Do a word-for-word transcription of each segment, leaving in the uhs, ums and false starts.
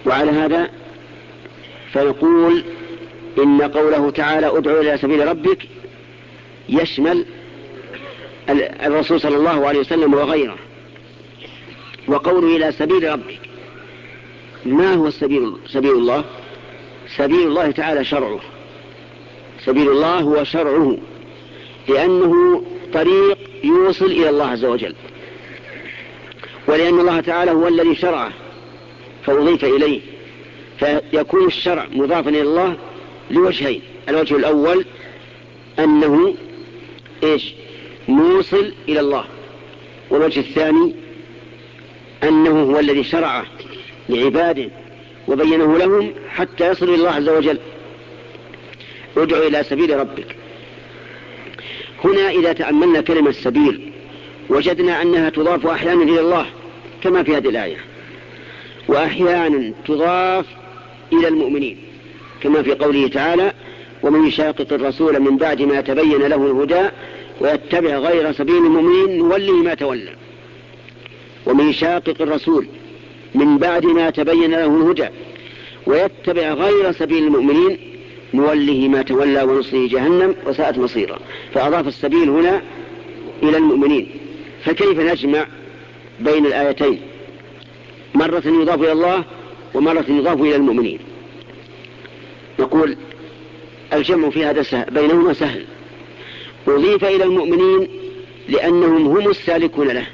وعلى هذا فنقول إن قوله تعالى ادعو إلى سبيل ربك يشمل الرسول صلى الله عليه وسلم وغيره. وقوله إلى سبيل ربك، ما هو السبيل؟ سبيل الله، سبيل الله تعالى شرعه، سبيل الله هو شرعه، لأنه طريق يوصل إلى الله عز وجل، ولأن الله تعالى هو الذي شرعه فأضيف إليه، فيكون الشرع مضافا إلى الله لوجهين: الوجه الأول أنه إيش؟ موصل إلى الله، والوجه الثاني أنه هو الذي شرعه لعباده وبينه لهم حتى يصل إلى الله عز وجل. ادعو إلى سبيل ربك. هنا إذا تأملنا كلمة السبيل وجدنا أنها تضاف أحيانا إلى الله كما في هذه الآية، وأحيانا تضاف إلى المؤمنين كما في قوله تعالى ومن يشاقق الرسول من بعد ما تبين له الهدى ويتبع غير سبيل المؤمنين نوله ما تولى. ومن يشاقق الرسول من بعد ما تبين له الهدى ويتبع غير سبيل المؤمنين نوله ما تولى ونصله جهنم وساءت مصيرا. فأضاف السبيل هنا إلى المؤمنين. فكيف نجمع بين الآيتين؟ مرة يضاف إلى الله ومرة يضاف إلى المؤمنين. نقول الجمع في هذا سهل، بينهما سهل. أضيف إلى المؤمنين لأنهم هم السالكون له،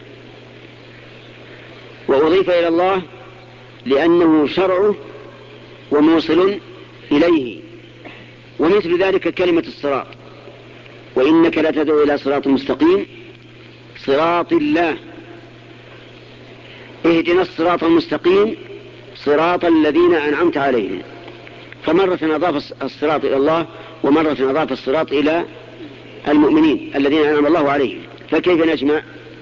وأضيف إلى الله لأنه شرعه وموصل إليه. ومثل ذلك كلمة الصراط، وإنك لتدعو إلى صراط مستقيم صراط الله، اهدنا الصراط المستقيم صراط الذين أنعمت عليهم. فمرة أضاف الصراط إلى الله ومرة أضاف الصراط إلى المؤمنين الذين أنعم الله عليهم. فكيف نجمع؟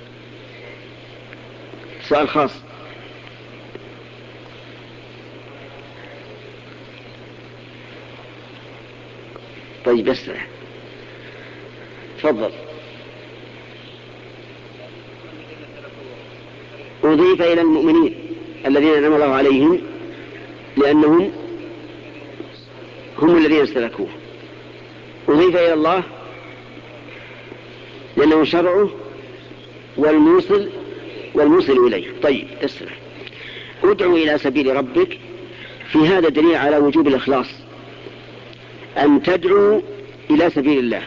سؤال خاص. طيب اسرع، تفضل. أضيف إلى المؤمنين الذين أنعم الله عليهم لأنهم هم الذين سلكوه. أضيف إلى الله لأنه شرعه والموصل والموصل إليه. طيب اسرع. ادعو إلى سبيل ربك، في هذا دليل على وجوب الإخلاص، أن تدعو إلى سبيل الله،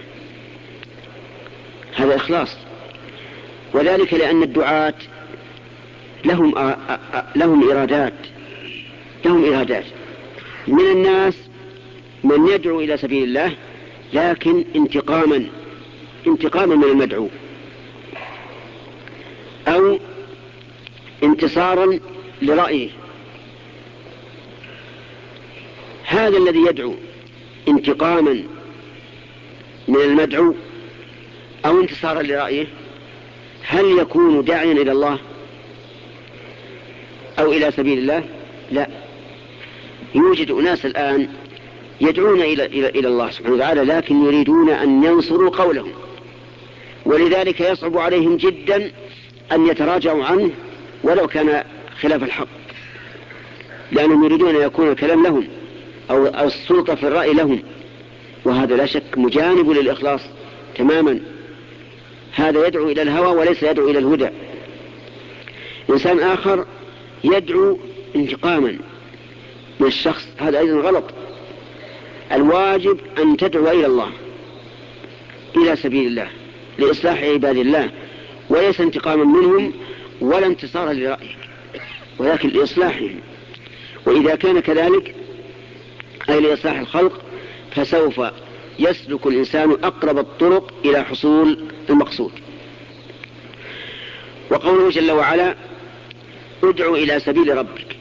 هذا إخلاص. وذلك لأن الدعاة لهم آ... آ... لهم إرادات لهم إرادات من الناس من يدعو إلى سبيل الله لكن انتقاما انتقاما من المدعو، أو انتصارا لرأيه. هذا الذي يدعو انتقاما من المدعو أو انتصارا لرأيه هل يكون داعيا إلى الله أو إلى سبيل الله؟ لا. يوجد أناس الآن يدعون إلى, إلى, إلى الله سبحانه وتعالى لكن يريدون أن ينصروا قولهم، ولذلك يصعب عليهم جدا أن يتراجعوا عنه ولو كان خلاف الحق، لأنهم يريدون أن يكون الكلام لهم أو السلطة في الرأي لهم، وهذا لا شك مجانب للإخلاص تماما. هذا يدعو إلى الهوى وليس يدعو إلى الهدى. إنسان آخر يدعو انتقاما من الشخص، هذا أيضا غلط. الواجب أن تدعو إلى الله إلى سبيل الله لإصلاح عباد الله، وليس انتقاما منهم ولا انتصارا لرأيك، ولكن لإصلاحهم. وإذا كان كذلك أي لإصلاح الخلق فسوف يسلك الإنسان أقرب الطرق إلى حصول المقصود. وقوله جل وعلا ادعو إلى سبيل ربك،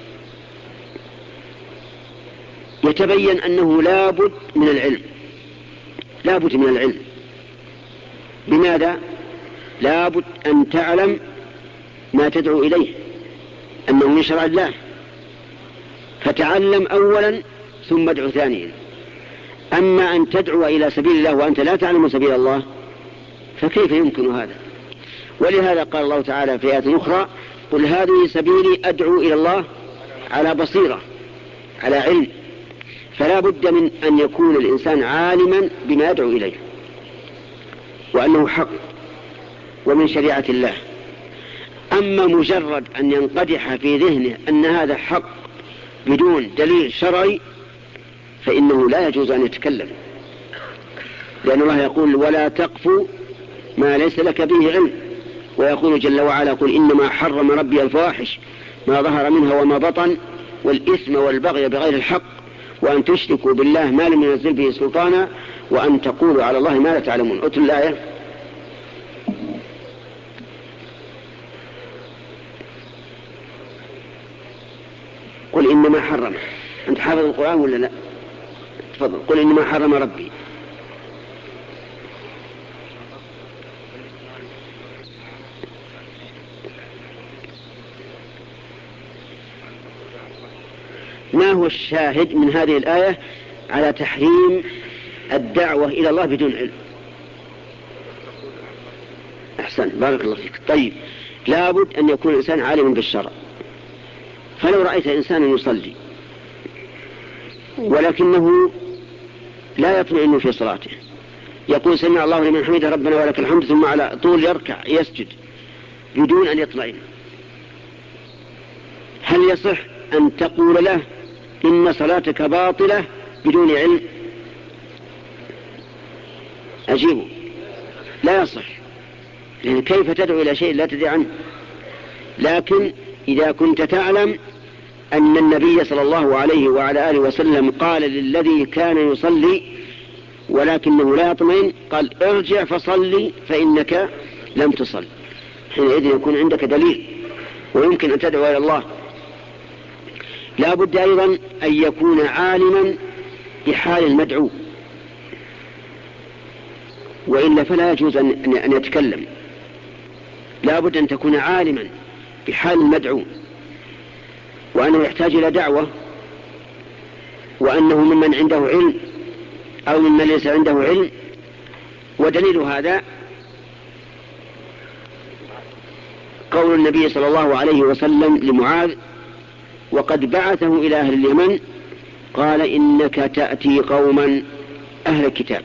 يتبين أنه لابد من العلم، لابد من العلم. بماذا؟ لابد أن تعلم ما تدعو إليه أنه من شرع الله، فتعلم أولا ثم ادعو ثانيا. أما أن تدعو إلى سبيل الله وأنت لا تعلم سبيل الله فكيف يمكن هذا؟ ولهذا قال الله تعالى في آية أخرى قل هذه سبيلي أدعو إلى الله على بصيرة على علم، فلا بد من أن يكون الإنسان عالما بما يدعو إليه وأنه حق ومن شريعة الله. أما مجرد أن ينقدح في ذهنه أن هذا حق بدون دليل شرعي فإنه لا يجوز أن يتكلم، لأن الله يقول ولا تقف ما ليس لك به علم، ويقول جل وعلا قل إنما حرم ربي الفواحش ما ظهر منها وما بطن والإثم والبغي بغير الحق وأن تشركوا بالله ما لم ينزل به سلطانا وأن تقولوا على الله ما لا تعلمون. أتل الآية. قل إنما حرم. أنت حافظ القرآن ولا لا؟ تفضل. قل إنما حرم ربي. ما هو الشاهد من هذه الآية على تحريم الدعوة إلى الله بدون علم؟ أحسن، بارك الله فيك. طيب، لابد أن يكون الإنسان عالما بالشرع. فلو رأيت إنسانا يصلي ولكنه لا يطمئن في صلاته، يقول سمع الله لمن حمده ربنا ولك الحمد، ثم على طول يركع يسجد بدون أن يطمئن، هل يصح أن تقول له إن صلاتك باطلة بدون علم؟ أجيبه لا يصح، لأن كيف تدعو إلى شيء لا تدري عنه؟ لكن إذا كنت تعلم أن النبي صلى الله عليه وعلى آله وسلم قال للذي كان يصلي ولكنه لا يطمئن، قال ارجع فصلي فإنك لم تصل، حينئذ يكون عندك دليل ويمكن أن تدعو إلى الله. لا بد أيضا أن يكون عالما بحال المدعو، وإلا فلا يجوز أن يتكلم. لا بد أن تكون عالما بحال المدعو وأنه يحتاج إلى دعوة، وأنه ممن عنده علم أو ممن ليس عنده علم. ودليل هذا قول النبي صلى الله عليه وسلم لمعاذ وقد بعثه إلى أهل اليمن قال إنك تأتي قوما أهل الكتاب.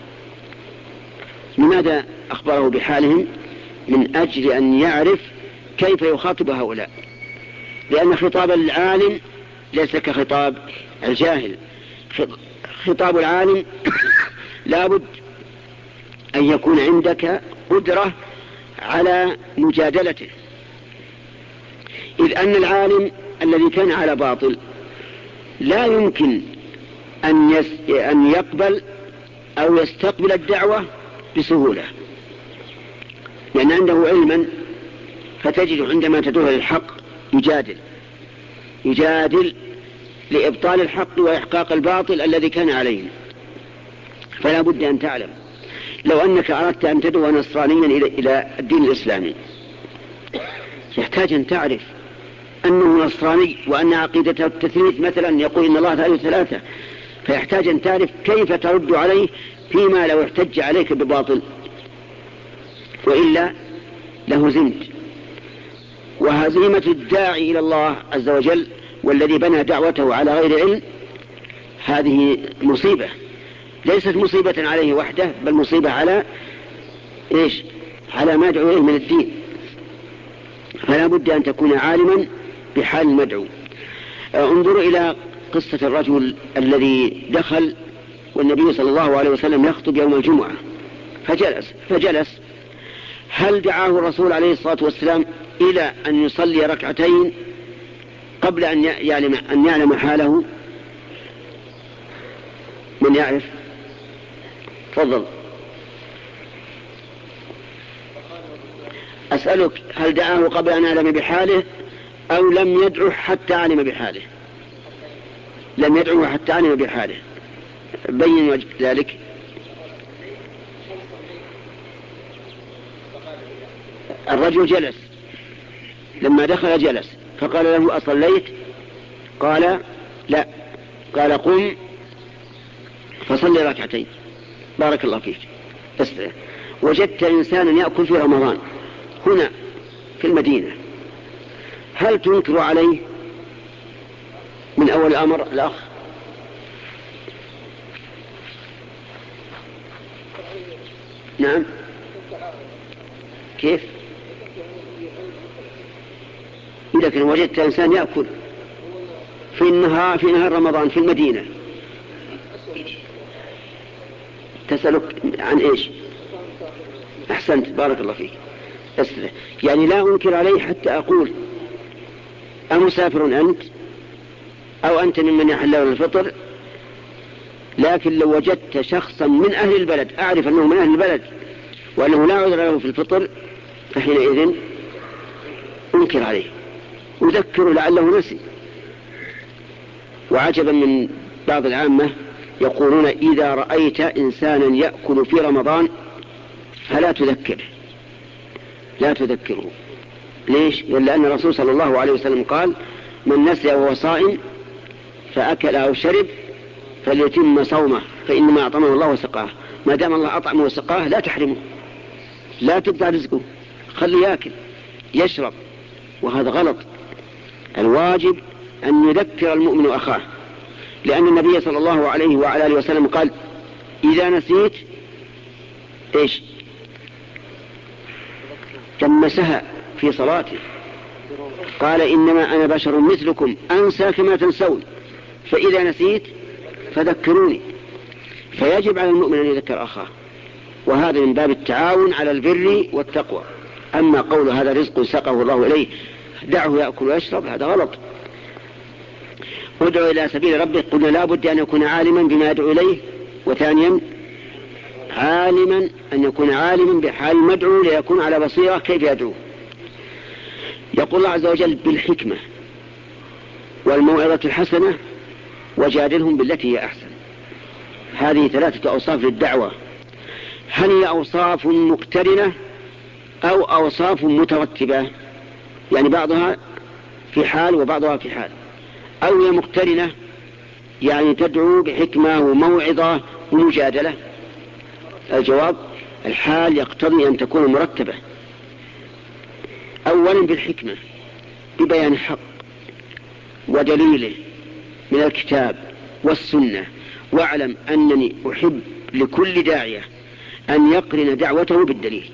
لماذا أخبره بحالهم؟ من أجل أن يعرف كيف يخاطب هؤلاء، لأن خطاب العالم ليس كخطاب الجاهل. خطاب العالم لابد أن يكون عندك قدرة على مجادلته، إذ أن العالم الذي كان على باطل لا يمكن أن, يس... أن يقبل أو يستقبل الدعوة بسهولة، لأن عنده علما، فتجد عندما تدعو للحق يجادل يجادل لإبطال الحق وإحقاق الباطل الذي كان عليه. فلا بد أن تعلم لو أنك أردت أن تدعو نصرانيا إلى الدين الإسلامي يحتاج أن تعرف أنه نصراني وأن عقيدته التثليث مثلا، يقول إن الله ثالث ثلاثة، فيحتاج أن تعرف كيف ترد عليه فيما لو احتج عليك بباطل، وإلا لهزمت. وهزيمة الداعي إلى الله عز وجل والذي بنى دعوته على غير علم هذه مصيبة، ليست مصيبة عليه وحده، بل مصيبة على إيش؟ على ما دعو إليه من الدين. فلا بد أن تكون عالما بحال المدعو. انظروا إلى قصة الرجل الذي دخل والنبي صلى الله عليه وسلم يخطب يوم الجمعة فجلس فجلس هل دعاه الرسول عليه الصلاة والسلام إلى أن يصلي ركعتين قبل أن يعلم, أن يعلم حاله؟ من يعرف؟ تفضل. أسألك هل دعاه قبل أن يعلم بحاله أو لم يدعه حتى علم بحاله؟ لم يدعه حتى علم بحاله. بين وجه ذلك. الرجل جلس، لما دخل جلس فقال له أصليت؟ قال لا. قال قم فصلي ركعتين. بارك الله فيك. استرى. وجدت إنسانا يأكل في رمضان هنا في المدينة، هل تنكر عليه من أول هو الأمر الأخ؟ نعم. كيف؟ لكن وجدت إنسان يأكل في النهار في نهار رمضان في المدينة، تسألك عن إيش؟ أحسنت، بارك الله فيك. يعني لا أنكر عليه حتى أقول أمسافر أنت أو أنت ممن يحل له الفطر، لكن لو وجدت شخصا من أهل البلد أعرف أنه من أهل البلد وأنه لا عذر له في الفطر فحينئذ أنكر عليه أذكره لعله نسي. وعجبا من بعض العامة يقولون إذا رأيت إنسانا يأكل في رمضان فلا تذكره، لا تذكره. ليش؟ لأن الرسول صلى الله عليه وسلم قال من نسي وهو صائم فأكل أو شرب فليتم صومه فإنما أطعمه الله وسقاه. ما دام الله أطعمه وسقاه لا تحرمه، لا تقطع رزقه، خليه يأكل يشرب، وهذا غلط. الواجب أن يذكر المؤمن أخاه، لأن النبي صلى الله عليه وعلى آله وسلم قال إذا نسيت إيش؟ تمسها في صلاته، قال إنما أنا بشر مثلكم أنسى كما تنسون فإذا نسيت فذكروني. فيجب على المؤمن أن يذكر أخاه، وهذا من باب التعاون على البر والتقوى. أما قول هذا رزق سقه الله إليه دعه يأكل ويشرب هذا غلط. ادعو إلى سبيل ربك قلنا لا بد أن يكون عالما بما يدعو إليه، وثانيا عالما أن يكون عالما بحال المدعو ليكون على بصيرة كيف يدعو. يقول الله عز وجل بالحكمة والموعظة الحسنة وجادلهم بالتي هي أحسن. هذه ثلاثة أوصاف للدعوة. هل هي أوصاف مقترنة أو أوصاف مترتبة؟ يعني بعضها في حال وبعضها في حال، أو هي مقترنة يعني تدعو بحكمة وموعظة ومجادلة؟ الجواب الحال يقتضي أن تكون مرتبة. أولا بالحكمة ببيان الحق ودليله من الكتاب والسنة، واعلم أنني أحب لكل داعية أن يقرن دعوته بالدليل.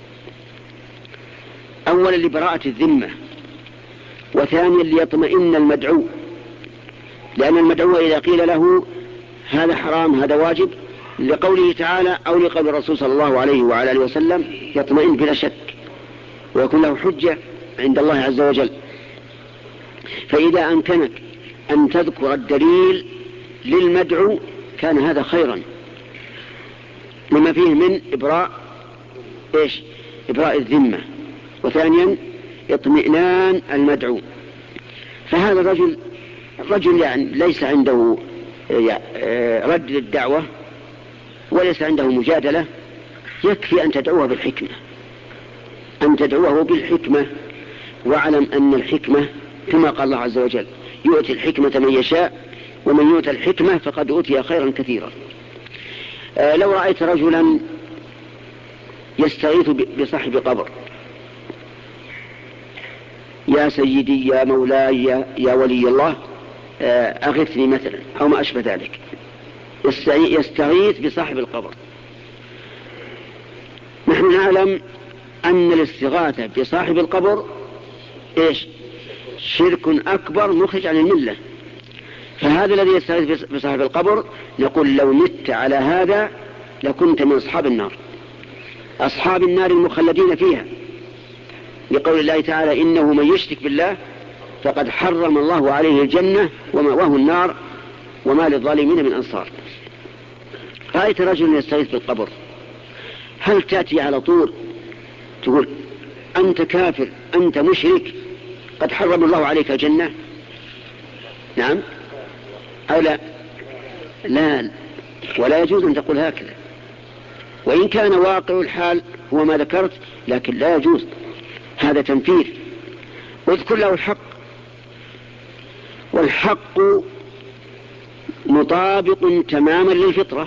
أولا لبراءة الذمة، وثانيا ليطمئن المدعو، لأن المدعو إذا قيل له هذا حرام هذا واجب لقوله تعالى أو لقول الرسول صلى الله عليه وعلى آله وسلم يطمئن بلا شك ويكون له حجة عند الله عز وجل. فإذا أمكنك أن تذكر الدليل للمدعو كان هذا خيرا لما فيه من إبراء إيش؟ إبراء الذمة، وثانيا اطمئنان المدعو. فهذا الرجل الرجل يعني ليس عنده رد للدعوة وليس عنده مجادلة، يكفي أن تدعوه بالحكمة، أن تدعوه بالحكمة. واعلم أن الحكمة كما قال الله عز وجل يؤتي الحكمة من يشاء ومن يؤتى الحكمة فقد أوتي خيرا كثيرا. آه لو رأيت رجلا يستغيث بصاحب قبر، يا سيدي يا مولاي يا, يا ولي الله آه أغثني مثلا أو ما أشبه ذلك، يستغيث بصاحب القبر. نحن نعلم أن الاستغاثة بصاحب القبر إيش؟ شرك أكبر مخرج عن الملة. فهذا الذي يستغيث بصاحب القبر نقول لو مت على هذا لكنت من أصحاب النار، أصحاب النار المخلدين فيها، لقول الله تعالى إنه من يشرك بالله فقد حرم الله عليه الجنة ومأواه النار وما للظالمين من أنصار. رأيت رجل يستغيث بالقبر، هل تأتي على طول تقول أنت كافر أنت مشرك قد حرم الله عليك الجنة؟ نعم أو لا؟ لا، ولا يجوز أن تقول هكذا، وإن كان واقع الحال هو ما ذكرت لكن لا يجوز، هذا تنفير. اذكر له الحق، والحق مطابق تماما للفطرة.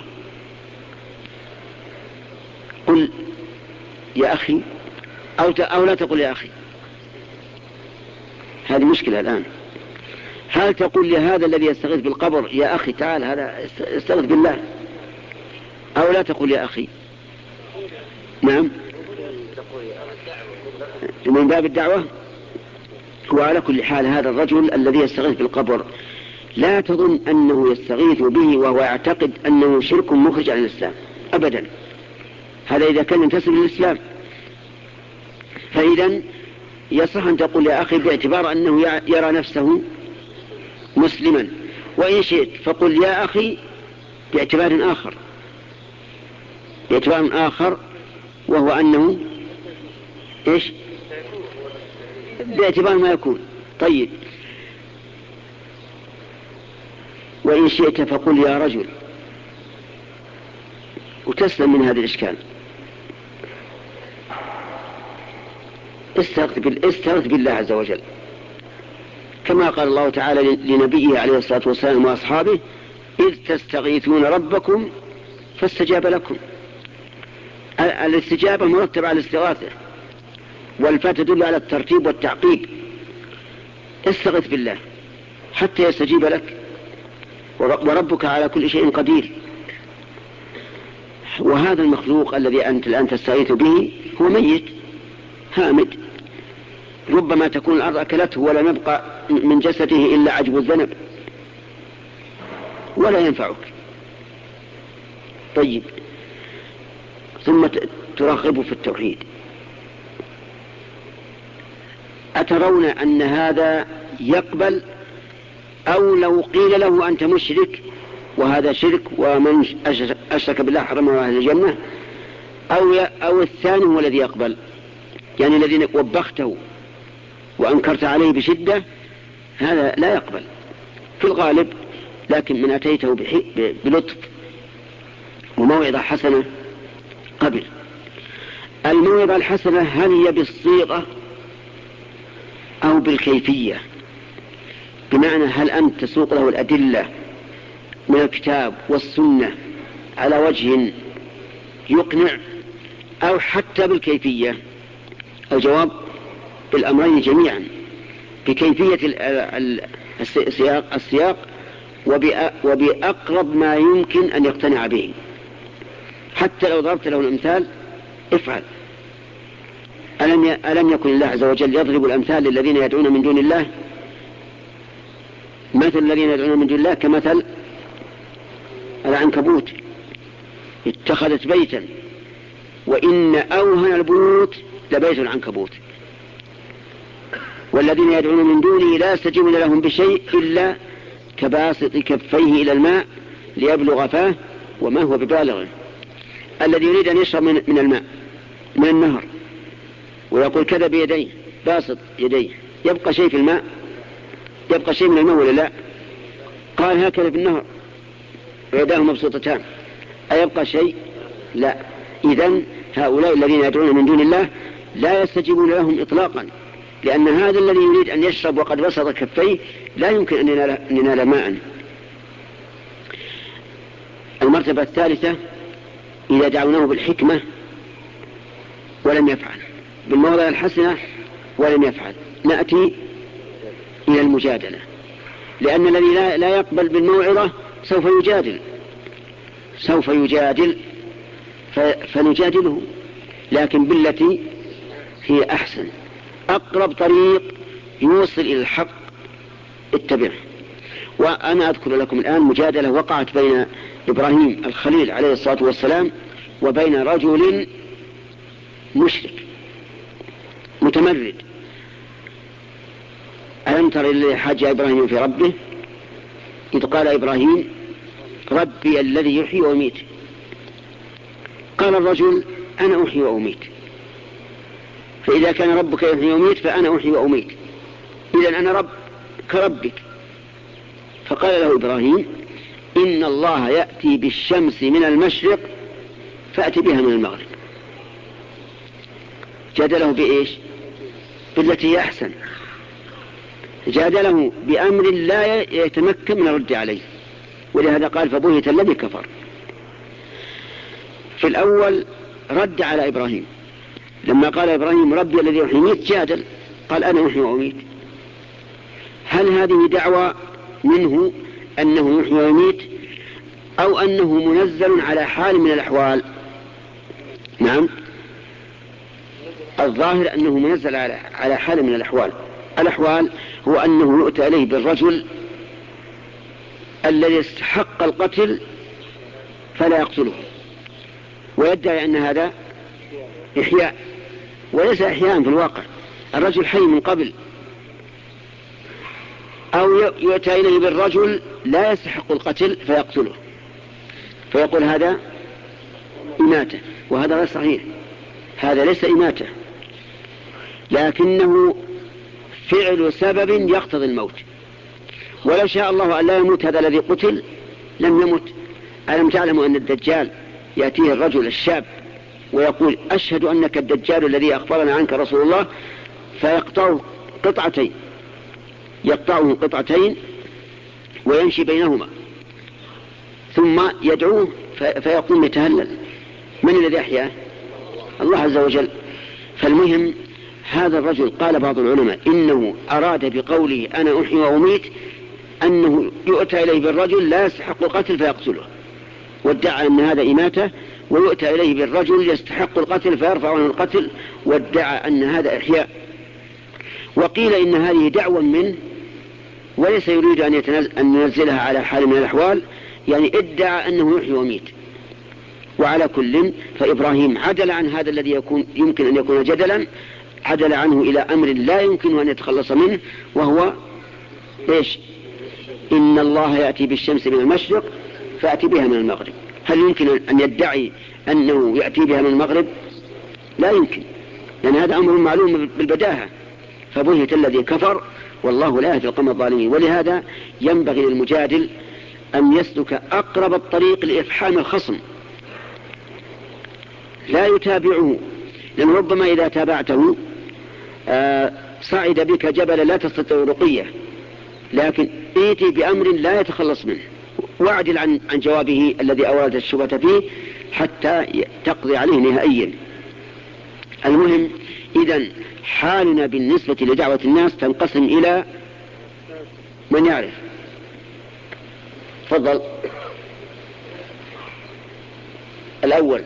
قل يا أخي أو, أو لا تقل يا أخي، هذه مشكلة الآن. هل تقول لهذا الذي يستغيث بالقبر يا أخي تعال هذا استغيث بالله، أو لا تقول يا أخي؟ نعم، من باب الدعوة. وعلى كل حال هذا الرجل الذي يستغيث بالقبر لا تظن أنه يستغيث به وهو يعتقد أنه شرك مخرج عن الإسلام أبدا، هذا إذا كان ينتسب للإسلام. فإذا يصح أن تقول يا أخي باعتبار أنه يرى نفسه مسلما، وإن شئت فقل يا أخي باعتبار آخر باعتبار آخر وهو أنه إيش؟ باعتبار ما يكون. طيب، وإن شئت فقل يا رجل، وتسلم من هذا الإشكال. استغث بالله عز وجل، كما قال الله تعالى لنبيه عليه الصلاة والسلام وأصحابه: إذ تستغيثون ربكم فاستجاب لكم. الاستجابة مرتبة على الاستغاثة، والفاء تدل على الترتيب والتعقيب. استغث بالله حتى يستجيب لك، وربك على كل شيء قدير. وهذا المخلوق الذي أنت الآن تستغيث به هو ميت هامد، ربما تكون الأرض أكلته ولم يبقى من جسده إلا عجب الذنب ولا ينفعك. طيب، ثم ترغب في التوحيد. أترون أن هذا يقبل؟ أو لو قيل له أنت مشرك وهذا شرك ومن أشرك بالله حرمه أهل الجنة، أو, أو الثاني هو الذي يقبل، يعني الذي وبخته وأنكرت عليه بشدة هذا لا يقبل في الغالب. لكن من أتيته بلطف وموعظة حسنة قبل. الموعظة الحسنة هل هي بالصيغة أو بالكيفية؟ بمعنى هل أنت تسوق له الأدلة من الكتاب والسنة على وجه يقنع، أو حتى بالكيفية؟ الجواب بالأمرين جميعا، بكيفية السياق, السياق وبأقرب ما يمكن أن يقتنع به. حتى لو ضربت له الأمثال افعل. ألم, ألم يكن الله عز وجل يضرب الأمثال للذين يدعون من دون الله؟ مثل الذين يدعون من دون الله كمثل العنكبوت اتخذت بيتا، وإن أوهن البيوت لبيت العنكبوت. والذين يدعون من دونه لا يستجيبون لهم بشيء إلا كباسط كفيه إلى الماء ليبلغ فاه وما هو ببالغه. الذي يريد أن يشرب من الماء من النهر ويقول كذا بيديه، باسط يديه، يبقى شيء في الماء؟ يبقى شيء من الماء ولا لا؟ قال هكذا في النهر ويداه مبسوطتان، أيبقى شيء؟ لا. إذن هؤلاء الذين يدعون من دون الله لا يستجيبون لهم إطلاقا، لأن هذا الذي يريد أن يشرب وقد بسط كفيه لا يمكن أن ينال ماء. المرتبة الثالثة إذا دعوناه بالحكمة ولم يفعل، بالموضع الحسنة ولم يفعل، نأتي إلى المجادلة، لأن الذي لا يقبل بالموعظة سوف يجادل سوف يجادل فنجادله، لكن بالتي هي أحسن. أقرب طريق يوصل إلى الحق اتبعه. وأنا أذكر لكم الآن مجادلة وقعت بين إبراهيم الخليل عليه الصلاة والسلام وبين رجل مشرك متمرد. ألم تر إلى حاج إبراهيم في ربه إذ قال إبراهيم ربي الذي يحيي ويميت. قال الرجل أنا أحيي وأميت، فإذا كان ربك يحيي ويميت فأنا أحيي وأميت، إذن أنا رب كربك. فقال له إبراهيم إن الله يأتي بالشمس من المشرق فأتي بها من المغرب. جادله بإيش؟ بالتي هي أحسن، جادله بأمر لا يتمكن من الرد عليه، ولهذا قال فبهت الذي كفر. في الأول رد على إبراهيم لما قال إبراهيم ربي الذي يحيي ويميت، جادل قال أنا أحيي وأميت. هل هذه دعوة منه أنه يحيي ويميت أو أنه منزل على حال من الأحوال؟ نعم، الظاهر أنه منزل على حال من الأحوال. الأحوال هو أنه يؤتى إليه بالرجل الذي استحق القتل فلا يقتله، ويدعي أن هذا إحياء، وليس إحياء في الواقع، الرجل حي من قبل. أو يؤتى إليه بالرجل لا يستحق القتل فيقتله، فيقول هذا إماتة، وهذا غير صحيح، هذا ليس إماتة، لكنه فعل سبب يقتضي الموت. ولو شاء الله أن لا يموت هذا الذي قتل لم يمت. ألم تعلموا أن الدجال يأتيه الرجل الشاب ويقول أشهد أنك الدجال الذي أخبرنا عنك رسول الله، فيقطعه قطعتين، يقطعه قطعتين ويمشي بينهما، ثم يدعوه فيقوم يتهلل. من الذي أحياه؟ الله عز وجل. فالمهم هذا الرجل قال بعض العلماء إنه أراد بقوله أنا أحيي وأميت أنه يؤتى إليه بالرجل لا يستحق القتل فيقتله، وادعى أن هذا إماتة، ويؤتى إليه بالرجل يستحق القتل فيرفع عنه القتل، وادعى أن هذا إحياء. وقيل إن هذه دعوة منه وليس يريد أن, أن ينزلها على حال من الأحوال، يعني ادعى أنه يحيي ويميت. وعلى كل فإبراهيم عدل عن هذا الذي يكون يمكن أن يكون جدلا، عدل عنه إلى أمر لا يمكن أن يتخلص منه، وهو إيش؟ إن الله يأتي بالشمس من المشرق فأتي بها من المغرب. هل يمكن أن يدعي أنه يأتي بها من المغرب؟ لا يمكن، لأن هذا أمر معلوم بالبداهة. فبهت الذي كفر والله لا يهدي القوم الظالمين. ولهذا ينبغي للمجادل أن يسلك أقرب الطريق لإفحام الخصم، لا يتابعه، لأن ربما إذا تابعته آه صعد بك جبل لا تستطيع رقيه، لكن ائتي بأمر لا يتخلص منه، واعدل عن, عن جوابه الذي أورد الشبهة فيه حتى تقضي عليه نهائيا. المهم إذن حالنا بالنسبة لدعوة الناس تنقسم إلى من يعرف. تفضل. الأول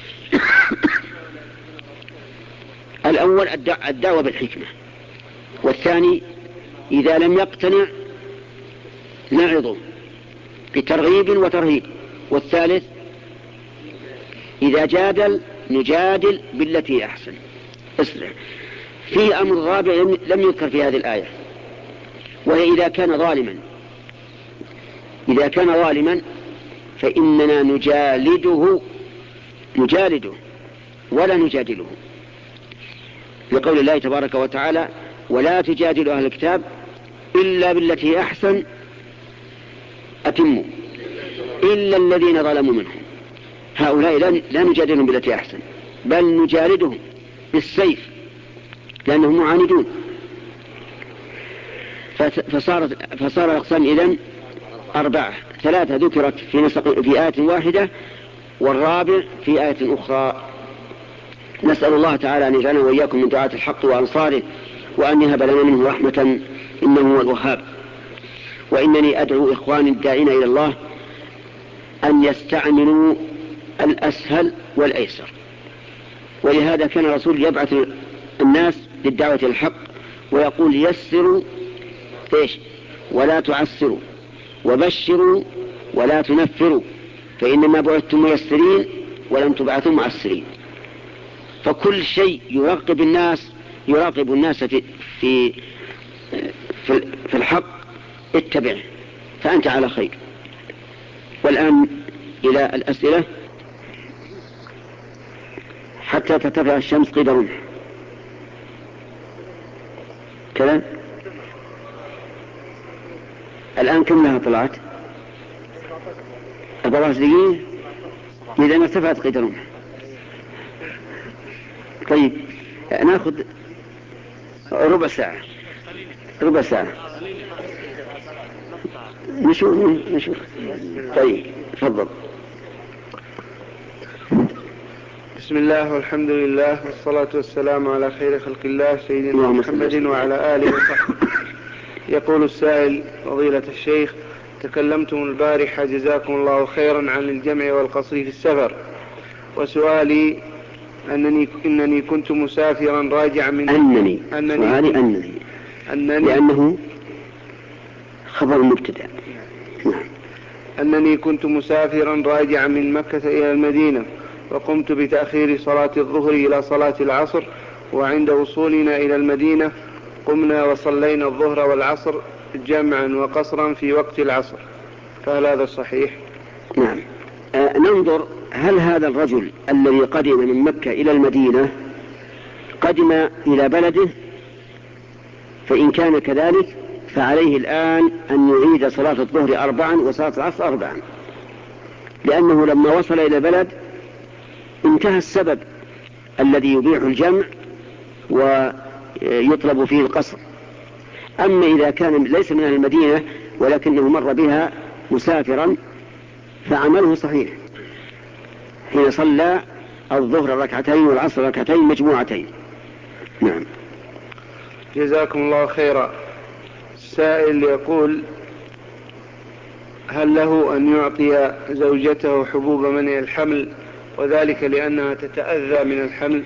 الأول الدعوة بالحكمة، والثاني إذا لم يقتنع نعظه بترغيب وترهيب، والثالث إذا جادل نجادل بالتي أحسن. اسرع. في أمر رابع لم يذكر في هذه الآية، وهي إذا كان ظالما إذا كان ظالما فإننا نجالده نجالده ولا نجادله، لقول الله تبارك وتعالى ولا تجادلوا أهل الكتاب إلا بالتي أحسن أتموا إلا الذين ظلموا منهم. هؤلاء لا نجادلهم بالتي أحسن، بل نجالدهم بالسيف لأنهم معاندون. فصارت فصار الأقسام إذن أربعة، ثلاثة ذكرت في نسق في آية واحدة، والرابع في آية أخرى. نسأل الله تعالى أن يجعلنا وإياكم من دعاة الحق وأنصاره، وأن يهب لنا منه رحمة إنه هو الوهاب. وإنني أدعو إخواني الداعين إلى الله أن يستعملوا الأسهل والأيسر، ولهذا كان الرسول يبعث الناس للدعوة الحق ويقول يسروا إيش ولا تعسروا، وبشروا ولا تنفروا، فإنما بعثتم ميسرين ولم تبعثوا معسرين. فكل شيء يراقب الناس يراقب الناس في في في الحق اتبعه فأنت على خير. والآن إلى الأسئلة حتى ترتفع الشمس قيد رمح كذا. الآن كم لها طلعت؟ أربعة دقيقة. إذا ارتفعت قيد رمح. طيب ناخذ ربع ساعة ربع ساعة نشوف نشوف طيب تفضل. بسم الله والحمد لله والصلاة والسلام على خير خلق الله سيدنا محمد وعلى آله وصحبه. يقول السائل: فضيلة الشيخ، تكلمتم البارحة جزاكم الله خيرا عن الجمع والقصر في السفر، وسؤالي أنني, إنني كنت مسافرا راجعا من أنني, أنني سؤالي كنت أنني, أنني لأنه خبر مبتدأ. أنني كنت مسافرا راجعا من مكة إلى المدينة، وقمت بتأخير صلاة الظهر إلى صلاة العصر، وعند وصولنا إلى المدينة قمنا وصلينا الظهر والعصر جمعا وقصرا في وقت العصر، فهل هذا صحيح؟ نعم. آه ننظر هل هذا الرجل الذي قدم من مكة إلى المدينة قدم إلى بلده، فإن كان كذلك فعليه الآن أن يعيد صلاة الظهر أربعا وصلاة العصر أربعا، لأنه لما وصل إلى البلد انتهى السبب الذي يبيح الجمع ويطلب فيه القصر. أما إذا كان ليس من أهل المدينة ولكنه مر بها مسافرا فعمله صحيح حين صلى الظهر ركعتين والعصر ركعتين مجموعتين. نعم. جزاكم الله خيرا. السائل يقول: هل له أن يعطي زوجته حبوب منع الحمل، وذلك لأنها تتأذى من الحمل؟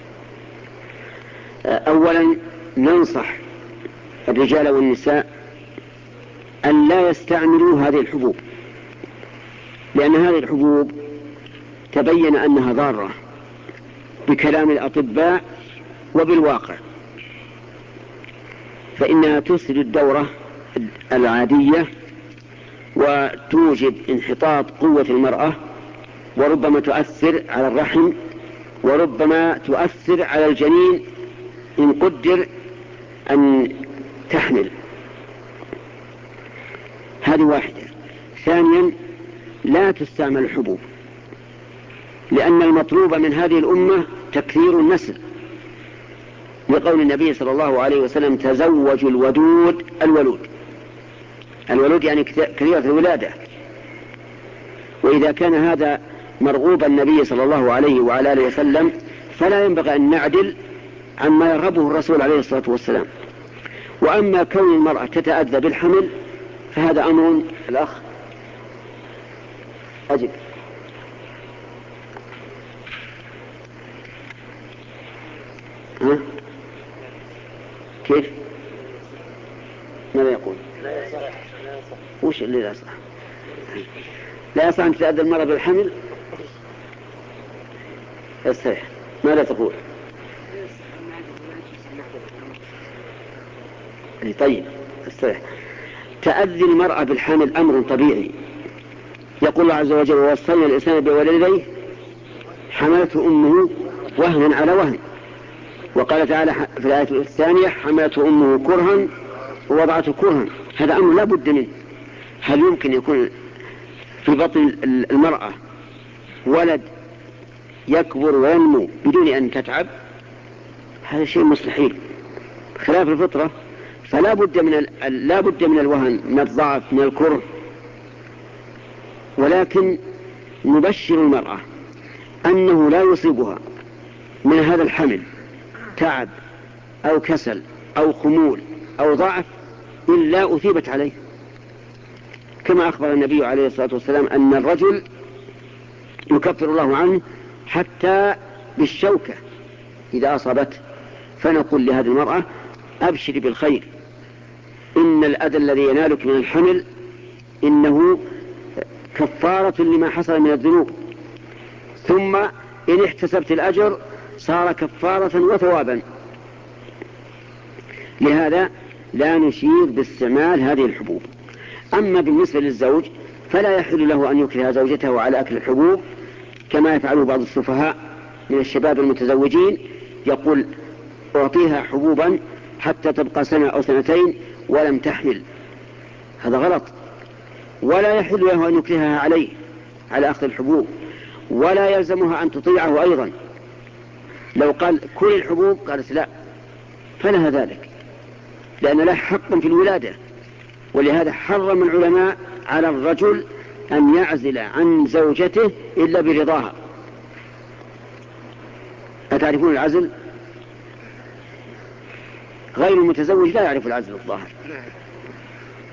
أولا ننصح الرجال والنساء أن لا يستعملوا هذه الحبوب، لأن هذه الحبوب تبين أنها ضارة بكلام الأطباء وبالواقع، فإنها تفسد الدورة العادية وتوجد انحطاط قوة المرأة، وربما تؤثر على الرحم، وربما تؤثر على الجنين إن قدر أن تحمل. هذه واحدة. ثانيا لا تستعمل الحبوب، لأن المطلوب من هذه الأمة تكثير النسل، لقول النبي صلى الله عليه وسلم: تزوجوا الودود الولود. الولود يعني كثيرة الولادة. وإذا كان هذا مرغوب النبي صلى الله عليه وعلى آله وسلم فلا ينبغي أن نعدل عما يرغبه الرسول عليه الصلاة والسلام. وأما كون المرأة تتأذى بالحمل فهذا أمر. الأخ أجب. ها؟ كيف؟ ماذا يقول؟ لا يصح. وش اللي لا يصح؟ لا يصح أن تتأذى المرأة بالحمل؟ يصح. ماذا تقول؟ طيب يصح. تأذي المرأة بالحمل أمر طبيعي. يقول الله عز وجل: ووصينا الإنسان بوالديه حملته أمه وهنا على وهن. وقال تعالى في الآية الثانية: حملته أمه كرها ووضعته كرها. هذا أمر لا بد منه. هل يمكن يكون في بطن المرأة ولد يكبر وينمو بدون أن تتعب؟ هذا شيء مستحيل، خلاف الفطرة. فلا بد من ال... لا بد من الوهن، من الضعف، من الكره. ولكن نبشر المرأة أنه لا يصيبها من هذا الحمل تعب أو كسل أو خمول أو ضعف إلا أثيبت عليه، كما أخبر النبي عليه الصلاة والسلام أن الرجل يكفر الله عنه حتى بالشوكة إذا أصابته. فنقول لهذه المرأة: أبشري بالخير، إن الأذى الذي ينالك من الحمل إنه كفارة لما حصل من الذنوب، ثم إن احتسبت الأجر صار كفارة وثوابا. لهذا لا نشير باستعمال هذه الحبوب. أما بالنسبة للزوج فلا يحل له أن يكره زوجته على أكل الحبوب، كما يفعله بعض السفهاء من الشباب المتزوجين، يقول: أعطيها حبوبا حتى تبقى سنة أو سنتين ولم تحمل. هذا غلط. ولا يحل له أن يكرهها عليه على أخذ الحبوب، ولا يلزمها أن تطيعه أيضا. لو قال: كل الحبوب، قالت لا، فلها ذلك، لأن له حق في الولادة. ولهذا حرم العلماء على الرجل أن يعزل عن زوجته إلا برضاها. أتعرفون العزل؟ غير المتزوج لا يعرف العزل الظاهر.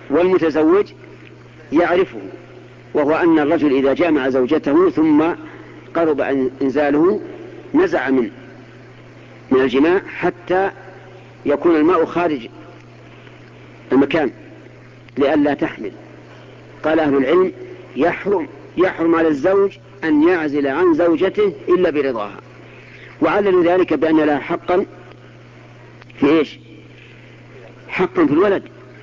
والمتزوج يعرفه، وهو أن الرجل إذا جامع زوجته ثم قرب إنزاله نزع من من الجماع حتى يكون الماء خارج المكان لئلا تحمل. قال أهل العلم يحرم يحرم على الزوج أن يعزل عن زوجته إلا برضاها، وعلل ذلك بأن لها حقا في إيش؟ حقا في الولد.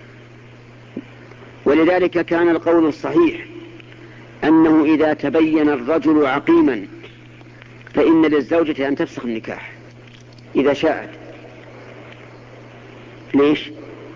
ولذلك كان القول الصحيح أنه إذا تبين الرجل عقيما فإن للزوجة أن تفسخ النكاح إذا شاءت. ليش؟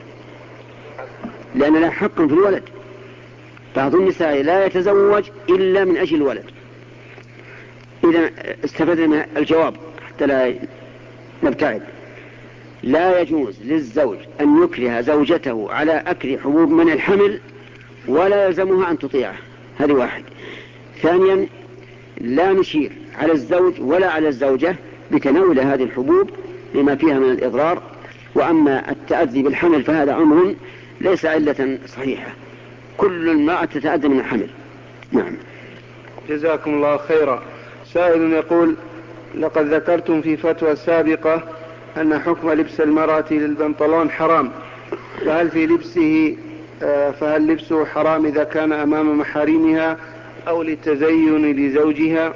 لأن لها حقا في الولد. بعض النساء لا يتزوج إلا من أجل الولد. إذا استفدنا الجواب حتى لا نبتعد. لا يجوز للزوج أن يكره زوجته على أكل حبوب منع الحمل ولا يلزمها أن تطيعه. هذه واحد. ثانيا لا نشير على الزوج ولا على الزوجة بتناول هذه الحبوب لما فيها من الإضرار. وأما التأذي بالحمل فهذا أمر ليس علة صحيحة، كل المرأة تتأذى من الحمل. نعم. جزاكم الله خيرا. سائل يقول: لقد ذكرتم في فتوى سابقة أن حكم لبس المرأة للبنطلون حرام، فهل في لبسه فهل لبسه حرام إذا كان أمام محارمها أو للتزين لزوجها؟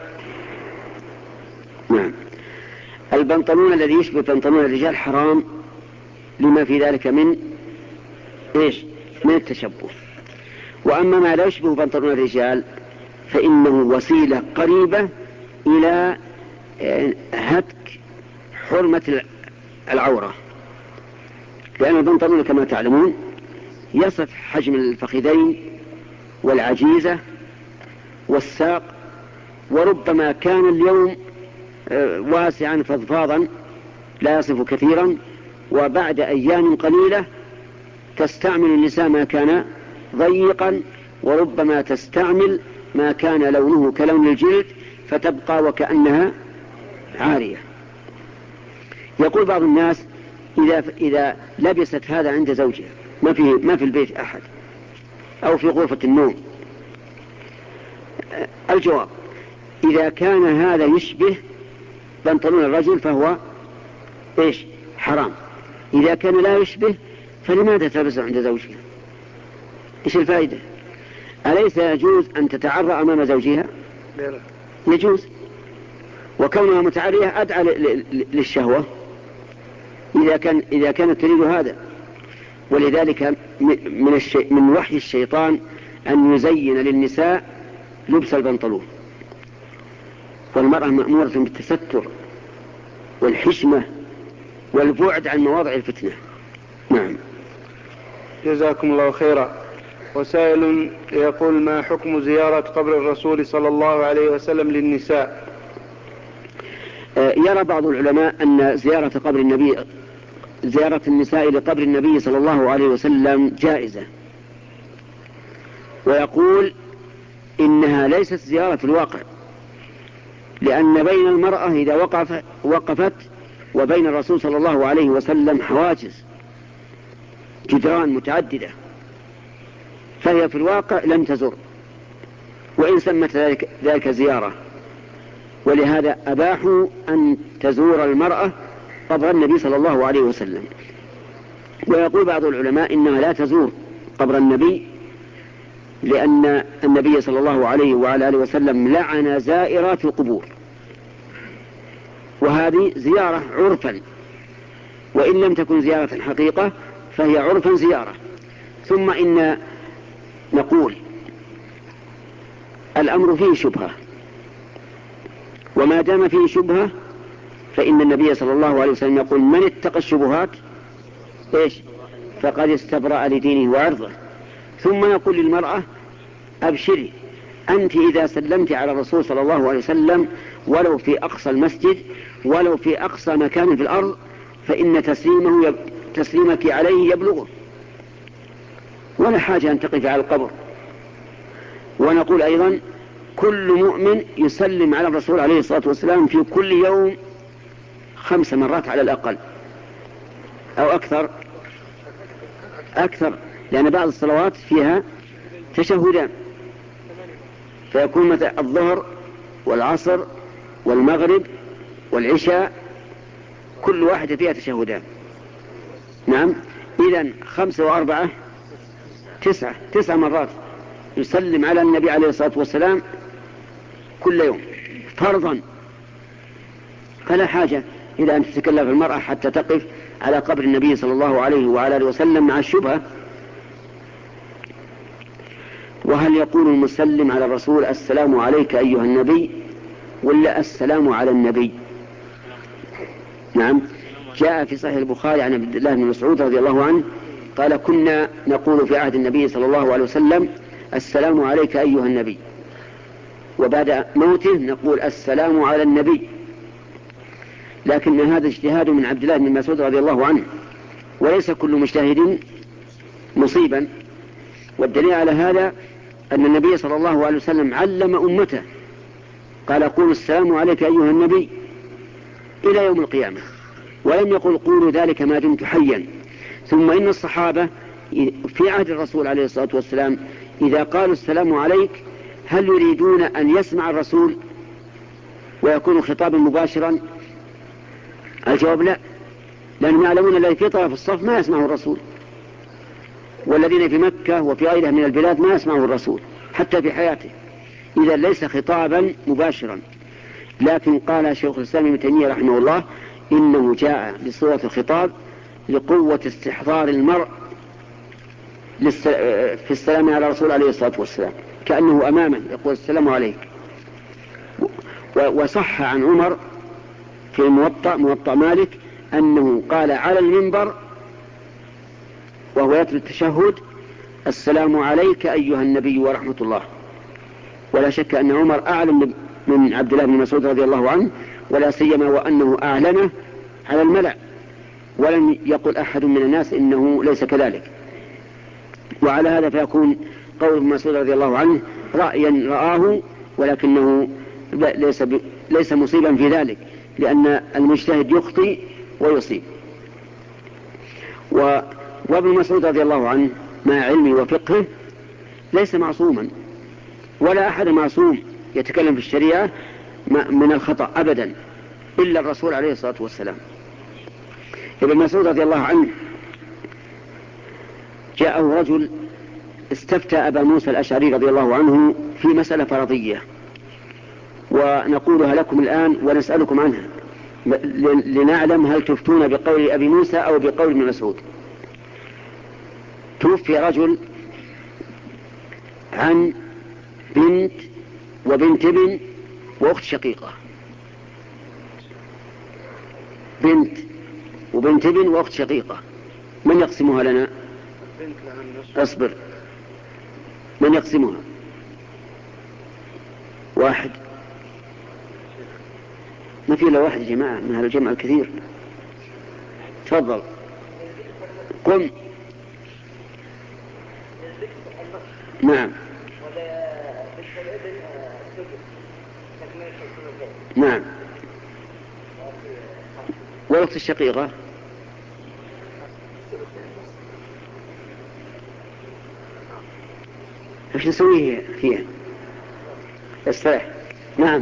نعم. البنطلون الذي يشبه بنطلون الرجال حرام لما في ذلك من إيش؟ من التشبه. وأما ما لا يشبه بنطلون الرجال فإنه وسيلة قريبة إلى هتك حرمة العورة، لأن البنطلون كما تعلمون يصف حجم الفخذين والعجيزة والساق، وربما كان اليوم واسعا فضفاضا لا يصف كثيرا، وبعد أيام قليلة تستعمل النساء ما كان ضيقا، وربما تستعمل ما كان لونه كلون الجلد فتبقى وكأنها عارية. يقول بعض الناس: إذا, إذا لبست هذا عند زوجها ما في, ما في البيت أحد أو في غرفة النوم. الجواب: إذا كان هذا يشبه بنطلون الرجل فهو إيش؟ حرام. إذا كان لا يشبه فلماذا تلبسه عند زوجها؟ إيش الفائدة؟ أليس يجوز أن تتعرى أمام زوجها؟ يجوز، وكونها متعرية أدعى للشهوة إذا كان إذا كانت تريد هذا. ولذلك من الشيء من وحي الشيطان أن يزين للنساء لبس البنطلون، والمرأة مأمورة بالتستر والحشمة والبعد عن مواضع الفتنة. نعم. جزاكم الله خيرا. وسائل يقول: ما حكم زيارة قبر الرسول صلى الله عليه وسلم للنساء؟ يرى بعض العلماء أن زيارة قبر النبي زيارة النساء لقبر النبي صلى الله عليه وسلم جائزة، ويقول إنها ليست زيارة في الواقع، لأن بين المرأة إذا وقف وقفت وبين الرسول صلى الله عليه وسلم حواجز جدران متعددة، فهي في الواقع لم تزر، وإن سمت ذلك, ذلك زيارة. ولهذا أباحوا أن تزور المرأة قبر النبي صلى الله عليه وسلم. ويقول بعض العلماء إنها لا تزور قبر النبي، لأن النبي صلى الله عليه وعلى آله وسلم لعن زائرات القبور، وهذه زيارة عرفا، وإن لم تكن زيارة حقيقة فهي عرفا زيارة. ثم إن نقول الأمر فيه شبهة، وما دام فيه شبهة فإن النبي صلى الله عليه وسلم يقول: من اتقى الشبهات إيش فقد استبرأ لدينه وعرضه. ثم يقول للمرأة: أبشري، أنت إذا سلمت على الرسول صلى الله عليه وسلم ولو في أقصى المسجد ولو في أقصى مكان في الأرض فإن تسليمه يب... تسليمك عليه يبلغه، ولا حاجة أن تقف على القبر. ونقول أيضا: كل مؤمن يسلم على الرسول عليه الصلاة والسلام في كل يوم خمس مرات على الأقل، أو أكثر أكثر لأن بعض الصلوات فيها تشهدان، فيكون مثل الظهر والعصر والمغرب والعشاء كل واحدة فيها تشهدان. نعم، إذن خمسة وأربعة تسعة تسع مرات يسلم على النبي عليه الصلاة والسلام كل يوم فرضا، فلا حاجة إلى أن تتكلف المرأة حتى تقف على قبر النبي صلى الله عليه وعلى آله وسلم مع الشبهة. وهل يقول المسلم على الرسول السلام عليك أيها النبي ولا السلام على النبي؟ نعم، جاء في صحيح البخاري عن عبد الله بن مسعود رضي الله عنه قال كنا نقول في عهد النبي صلى الله عليه وسلم السلام عليك أيها النبي، وبعد موته نقول السلام على النبي، لكن هذا اجتهاد من عبد الله بن مسعود رضي الله عنه، وليس كل مجتهد مصيبا. والدليل على هذا أن النبي صلى الله عليه وسلم علم أمته قال قولوا السلام عليك أيها النبي إلى يوم القيامة، ولم يقل قولوا ذلك ما دمت حيا. ثم إن الصحابة في عهد الرسول عليه الصلاة والسلام إذا قالوا السلام عليك هل يريدون أن يسمع الرسول ويكون خطابا مباشرا؟ الجواب لا، لأنهم يعلمون الذي في طرف الصف ما يسمعه الرسول، والذين في مكة وفي غيرها من البلاد ما يسمعه الرسول حتى في حياته، إذا ليس خطابا مباشرا. لكن قال شيخ الإسلام ابن تيمية رحمه الله إنه جاء بصورة الخطاب لقوة استحضار المرء في السلام على الرسول عليه الصلاة والسلام، كأنه أمامه يقول السلام عليك. وصح عن عمر في الموطأ موطأ مالك أنه قال على المنبر وهو يتلو التشهد السلام عليك أيها النبي ورحمة الله. ولا شك أن عمر أعلم من عبد الله بن مسعود رضي الله عنه، ولا سيما وأنه أعلنه على الملأ، ولم يقل أحد من الناس إنه ليس كذلك. وعلى هذا فيكون قول ابن مسعود رضي الله عنه رأيا رآه، ولكنه ليس, ب... ليس مصيبا في ذلك، لأن المجتهد يخطئ ويصيب. و... وابن مسعود رضي الله عنه مع علمه وفقهه ليس معصوما، ولا أحد معصوم يتكلم في الشريعة من الخطأ أبدا إلا الرسول عليه الصلاة والسلام. ابن مسعود رضي الله عنه جاءه رجل استفتى أبا موسى الأشعري رضي الله عنه في مسألة فرضية، ونقولها لكم الآن ونسألكم عنها لنعلم هل تفتون بقول أبي موسى أو بقول ابن مسعود. توفي رجل عن بنت وبنت ابن وأخت شقيقة، بنت وبنت ابن وأخت شقيقة، من يقسمها لنا؟ أصبر، من يقسمها؟ واحد، ما في إلا واحد يا جماعة من هذا الجمع الكثير. تفضل قم. نعم نعم. والأخت الشقيقة ايش نسويه فيها؟ استريح. نعم،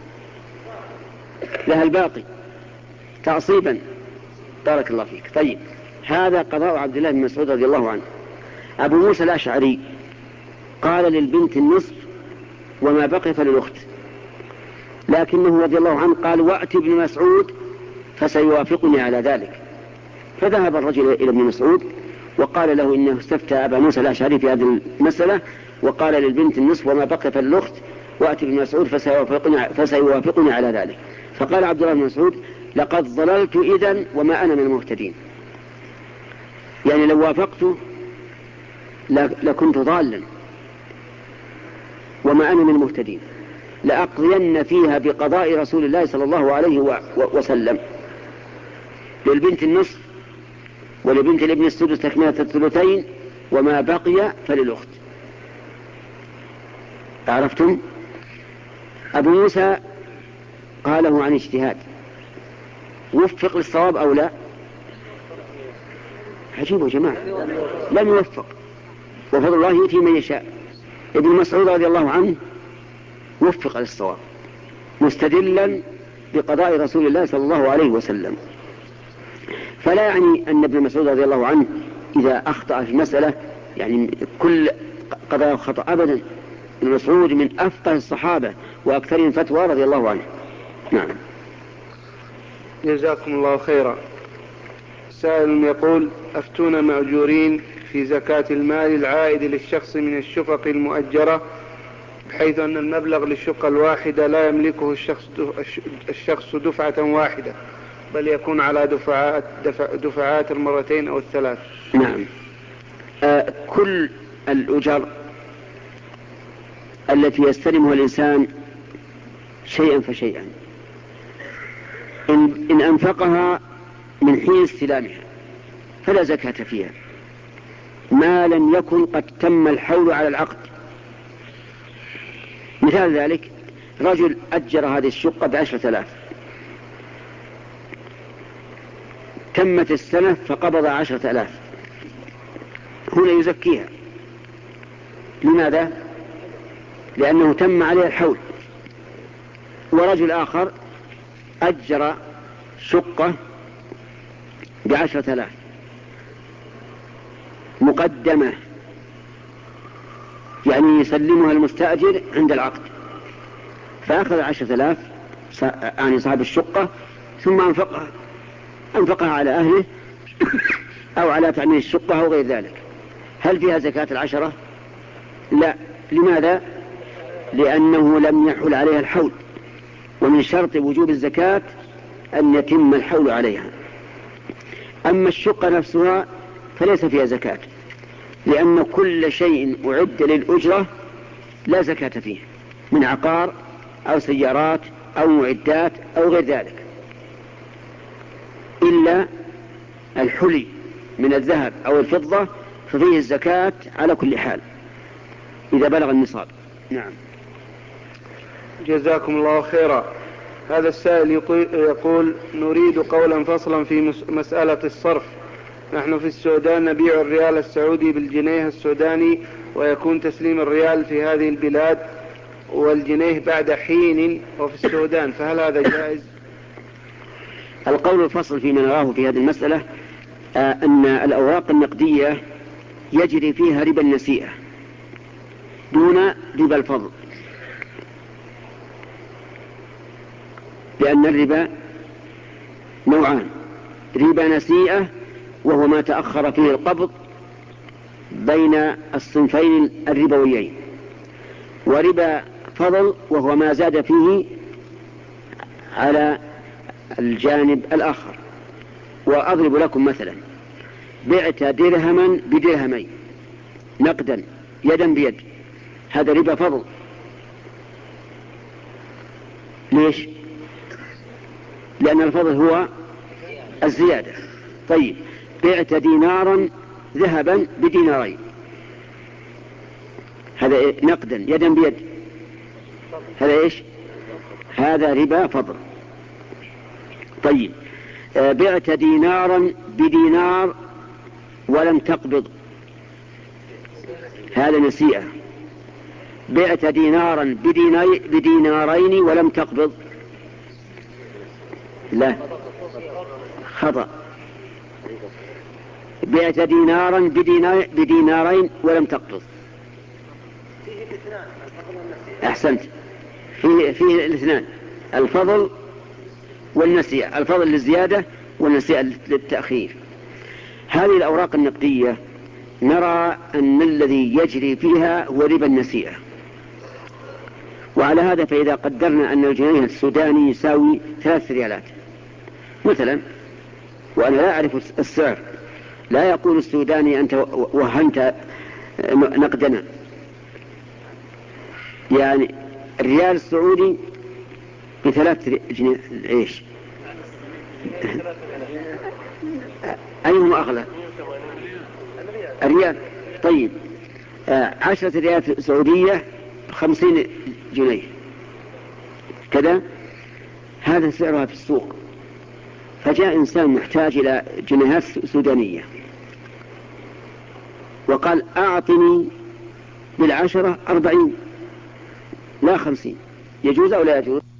لها الباقي تعصيبا. بارك الله فيك. طيب، هذا قضاء عبد الله بن مسعود رضي الله عنه. أبو موسى الأشعري قال للبنت النصف وما بقي فللأخت، لكنه رضي الله عنه قال وأتي ابن مسعود فسيوافقني على ذلك. فذهب الرجل إلى ابن مسعود وقال له إنه استفتى أبا موسى الأشعري في هذه المسألة، وقال للبنت النصف وما بقي فللأخت، وأتي ابن مسعود فسيوافقني, فسيوافقني على ذلك. فقال عبد الله بن مسعود لقد ضللت إذن وما أنا من المهتدين، يعني لو وافقت لكنت ضالا وما أنا من المهتدين، لأقضين فيها بقضاء رسول الله صلى الله عليه وسلم. للبنت النصف ولبنت الابن السدس تكملة الثلثين، وما بقي فللأخت. عرفتم؟ أبو موسى قاله عن اجتهاد، وفق للصواب أو لا؟ عجيب يا جماعة، لم يوفق. وفضل الله يؤتي من يشاء. ابن مسعود رضي الله عنه وفق للصواب مستدلا بقضاء رسول الله صلى الله عليه وسلم. فلا يعني أن ابن مسعود رضي الله عنه إذا أخطأ في مسألة يعني كل قضاء خطأ أبدا. ابن مسعود من أفقه الصحابة وأكثرهم فتوى رضي الله عنه. نعم. جزاكم الله خيرا. سائل يقول: أفتونا مأجورين في زكاة المال العائد للشخص من الشقق المؤجرة، بحيث أن المبلغ للشقة الواحدة لا يملكه الشخص الشخص دفعة واحدة، بل يكون على دفعات دفع دفعات المرتين أو الثلاث. نعم. آه كل الأجر التي يستلمها الإنسان شيئا فشيئا إن, إن أنفقها من حين استلامها فلا زكاة فيها ما لم يكن قد تم الحول على العقد. مثال ذلك: رجل أجر هذه الشقة بعشرة آلاف، تمت السنة فقبض عشرة آلاف، هنا يزكيها. لماذا؟ لأنه تم عليه الحول. ورجل آخر أجر شقة بعشرة آلاف مقدمة، يعني يسلمها المستأجر عند العقد، فأخذ عشرة آلاف يعني صاحب الشقة ثم أنفقها أنفقها على أهله أو على تأمين الشقة أو غير ذلك. هل فيها زكاة العشرة؟ لا. لماذا؟ لأنه لم يحول عليها الحول، ومن شرط وجوب الزكاة أن يتم الحول عليها. أما الشقة نفسها فليس فيها زكاة، لأن كل شيء أعد للأجرة لا زكاة فيه، من عقار أو سيارات أو معدات أو غير ذلك، إلا الحلي من الذهب أو الفضة ففيه الزكاة على كل حال إذا بلغ النصاب. نعم. جزاكم الله خيرا. هذا السائل يقول: نريد قولا فصلا في مسألة الصرف. نحن في السودان نبيع الريال السعودي بالجنيه السوداني، ويكون تسليم الريال في هذه البلاد والجنيه بعد حين وفي السودان، فهل هذا جائز؟ القول الفصل فيما نراه في هذه المسألة آه أن الأوراق النقدية يجري فيها ربا النسيئة دون ربا الفضل، لأن الربا نوعان: ربا نسيئة وهو ما تأخر فيه القبض بين الصنفين الربويين، وربا فضل وهو ما زاد فيه على الجانب الآخر. وأضرب لكم مثلا: بعت درهما بدرهمين نقدا يدا بيد، هذا ربا فضل. ليش؟ لأن الفضل هو الزيادة. طيب، بعت دينارا ذهبا بدينارين، هذا نقدا يدا بيد، هذا إيش؟ هذا ربا فضل. طيب، بعت دينارا بدينار ولم تقبض، هذا نسيئة. بعت دينارا بدينارين ولم تقبض، لا، خطأ. بعت دينارا بدينار بدينارين ولم تقبض، أحسنت، فيه, فيه الاثنان، الفضل والنسيئة، الفضل للزيادة والنسيئة للتأخير. هذه الأوراق النقدية نرى أن الذي يجري فيها هو ربا النسيئة. وعلى هذا فإذا قدرنا أن الجنيه السوداني يساوي ثلاث ريالات مثلا، وأنا لا أعرف السعر، لا يقول السوداني أنت وهنت نقدنا، يعني الريال السعودي بثلاث جنيه ايش؟ أيهما أغلى؟ الريال. طيب، آه عشرة ريالات سعودية خمسين جنيه كذا، هذا سعرها في السوق. فجاء إنسان محتاج إلى جنيهات سودانية وقال أعطني بالعشرة أربعين لا خمسين، يجوز أو لا يجوز؟